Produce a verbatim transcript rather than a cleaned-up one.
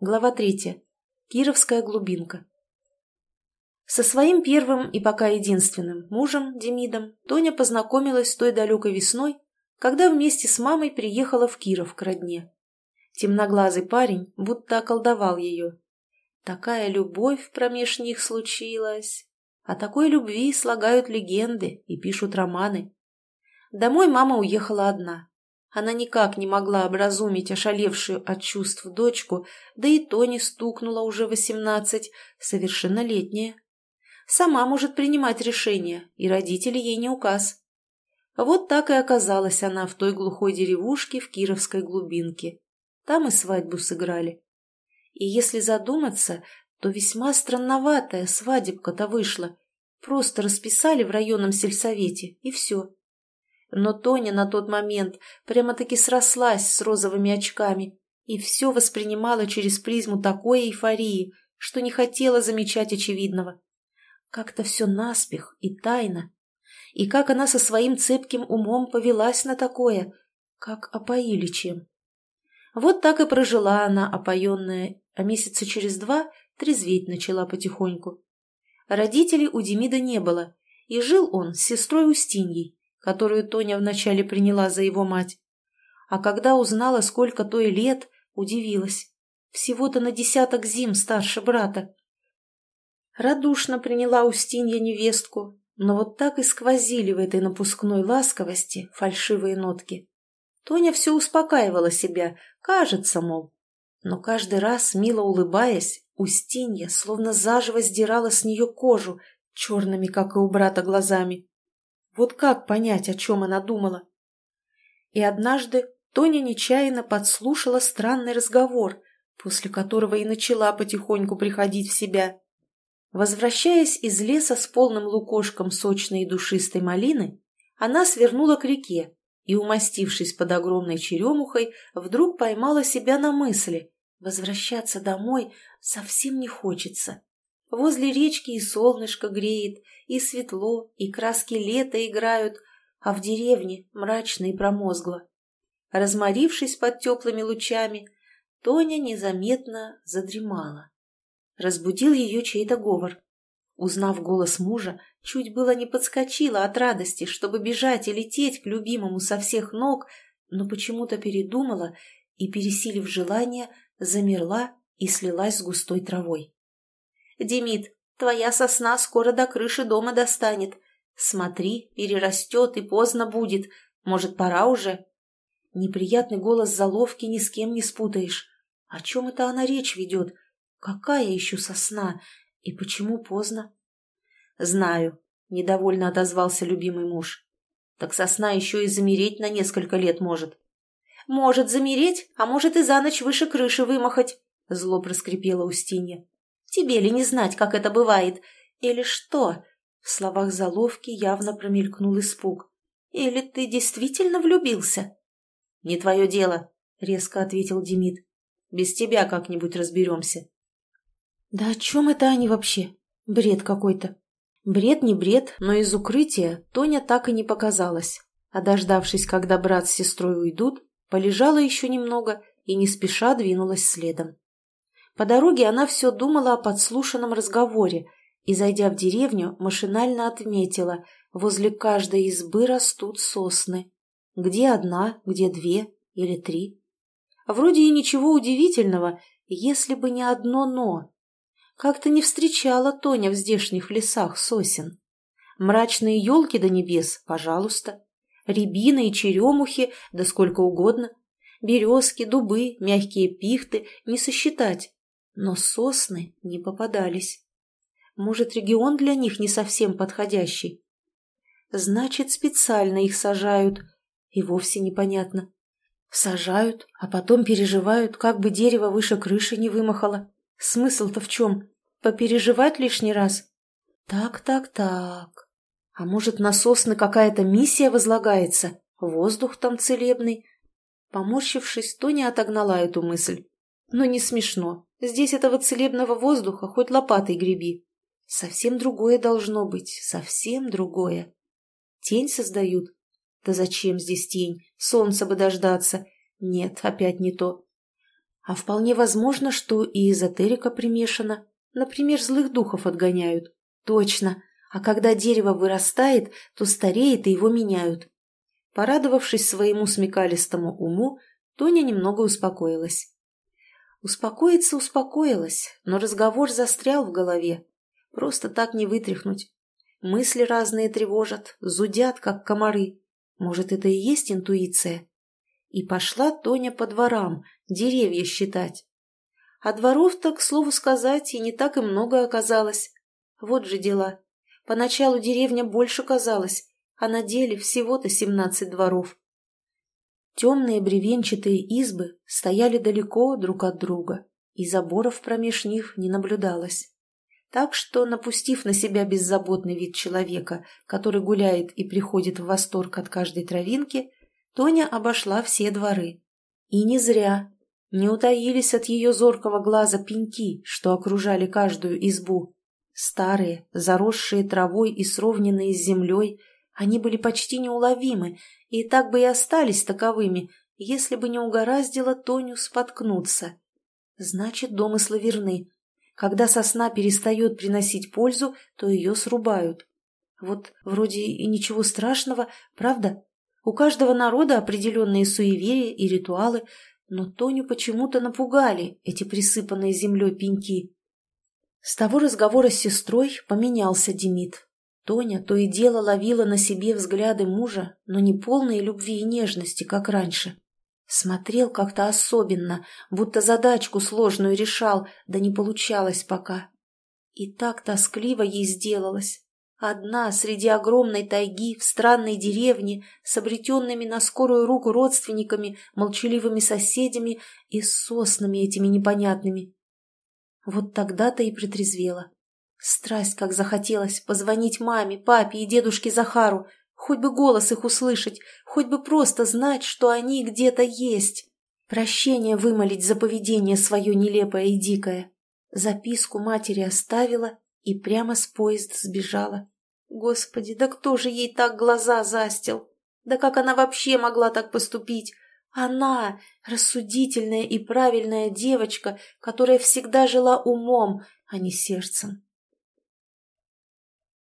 Глава третья. Кировская глубинка. Со своим первым и пока единственным мужем, Демидом, Тоня познакомилась той далекой весной, когда вместе с мамой приехала в Киров к родне. Темноглазый парень будто околдовал ее. Такая любовь промеж них случилась. О такой любви слагают легенды и пишут романы. Домой мама уехала одна. Она никак не могла образумить ошалевшую от чувств дочку, да и Тоне стукнуло уже восемнадцать, совершеннолетняя. Сама может принимать решения, и родители ей не указ. Вот так и оказалась она в той глухой деревушке в Кировской глубинке. Там и свадьбу сыграли. И если задуматься, то весьма странноватая свадебка-то вышла. Просто расписали в районном сельсовете, и все. Но Тоня на тот момент прямо-таки срослась с розовыми очками и все воспринимала через призму такой эйфории, что не хотела замечать очевидного. Как-то все наспех и тайно. И как она со своим цепким умом повелась на такое, как опоили чем. Вот так и прожила она, опоенная, а месяца через два трезветь начала потихоньку. Родителей у Демида не было, и жил он с сестрой Устиньей, которую Тоня вначале приняла за его мать. А когда узнала, сколько той лет, удивилась. Всего-то на десяток зим старше брата. Радушно приняла Устинья невестку, но вот так и сквозили в этой напускной ласковости фальшивые нотки. Тоня все успокаивала себя, кажется, мол. Но каждый раз, мило улыбаясь, Устинья словно заживо сдирала с нее кожу, черными, как и у брата, глазами. Вот как понять, о чем она думала? И однажды Тоня нечаянно подслушала странный разговор, после которого и начала потихоньку приходить в себя. Возвращаясь из леса с полным лукошком сочной и душистой малины, она свернула к реке и, умастившись под огромной черемухой, вдруг поймала себя на мысли: возвращаться домой совсем не хочется. Возле речки и солнышко греет, и светло, и краски лета играют, а в деревне мрачно и промозгло. Разморившись под теплыми лучами, Тоня незаметно задремала. Разбудил ее чей-то говор. Узнав голос мужа, чуть было не подскочила от радости, чтобы бежать и лететь к любимому со всех ног, но почему-то передумала и, пересилив желание, замерла и слилась с густой травой. «Демид, твоя сосна скоро до крыши дома достанет. Смотри, перерастет и поздно будет. Может, пора уже?» Неприятный голос заловки ни с кем не спутаешь. О чем это она речь ведет? Какая еще сосна? И почему поздно? «Знаю», — недовольно отозвался любимый муж. «Так сосна еще и замереть на несколько лет может». «Может замереть, а может и за ночь выше крыши вымахать», — зло проскрипела Устинья. «Тебе ли не знать, как это бывает? Или что?» В словах заловки явно промелькнул испуг. «Или ты действительно влюбился?» «Не твое дело», — резко ответил Демид. «Без тебя как-нибудь разберемся». «Да о чем это они вообще? Бред какой-то». Бред не бред, но из укрытия Тоня так и не показалась. А дождавшись, когда брат с сестрой уйдут, полежала еще немного и не спеша двинулась следом. По дороге она все думала о подслушанном разговоре и, зайдя в деревню, машинально отметила: возле каждой избы растут сосны. Где одна, где две или три. Вроде и ничего удивительного, если бы не одно «но». Как-то не встречала Тоня в здешних лесах сосен. Мрачные елки до небес, пожалуйста. Рябины и черемухи, да сколько угодно. Березки, дубы, мягкие пихты не сосчитать. Но сосны не попадались. Может, регион для них не совсем подходящий? Значит, специально их сажают. И вовсе непонятно. Сажают, а потом переживают, как бы дерево выше крыши не вымахало. Смысл-то в чем? Попереживать лишний раз? Так, так, так. А может, на сосны какая-то миссия возлагается? Воздух там целебный? Поморщившись, Тоня отогнала эту мысль. Но не смешно. Здесь этого целебного воздуха хоть лопатой греби. Совсем другое должно быть, совсем другое. Тень создают? Да зачем здесь тень? Солнца бы дождаться. Нет, опять не то. А вполне возможно, что и эзотерика примешана. Например, злых духов отгоняют. Точно. А когда дерево вырастает, то стареет и его меняют. Порадовавшись своему смекалистому уму, Тоня немного успокоилась. Успокоиться успокоилась, но разговор застрял в голове. Просто так не вытряхнуть. Мысли разные тревожат, зудят, как комары. Может, это и есть интуиция? И пошла Тоня по дворам, деревья считать. А дворов-то, к слову сказать, и не так и много оказалось. Вот же дела. Поначалу деревня больше казалась, а на деле всего-то семнадцать дворов. Темные бревенчатые избы стояли далеко друг от друга, и заборов промеж них не наблюдалось. Так что, напустив на себя беззаботный вид человека, который гуляет и приходит в восторг от каждой травинки, Тоня обошла все дворы. И не зря. Не утаились от ее зоркого глаза пеньки, что окружали каждую избу. Старые, заросшие травой и сровненные с землей, они были почти неуловимы, и так бы и остались таковыми, если бы не угораздило Тоню споткнуться. Значит, домыслы верны. Когда сосна перестает приносить пользу, то ее срубают. Вот вроде и ничего страшного, правда? У каждого народа определенные суеверия и ритуалы, но Тоню почему-то напугали эти присыпанные землей пеньки. С того разговора с сестрой поменялся Демид. Тоня то и дело ловила на себе взгляды мужа, но не полные любви и нежности, как раньше. Смотрел как-то особенно, будто задачку сложную решал, да не получалось пока. И так тоскливо ей сделалось. Одна среди огромной тайги в странной деревне с обретенными на скорую руку родственниками, молчаливыми соседями и соснами этими непонятными. Вот тогда-то и притрезвела. Страсть как захотелось позвонить маме, папе и дедушке Захару, хоть бы голос их услышать, хоть бы просто знать, что они где-то есть. Прощение вымолить за поведение свое нелепое и дикое. Записку матери оставила и прямо с поезда сбежала. Господи, да кто же ей так глаза застил? Да как она вообще могла так поступить? Она, рассудительная и правильная девочка, которая всегда жила умом, а не сердцем.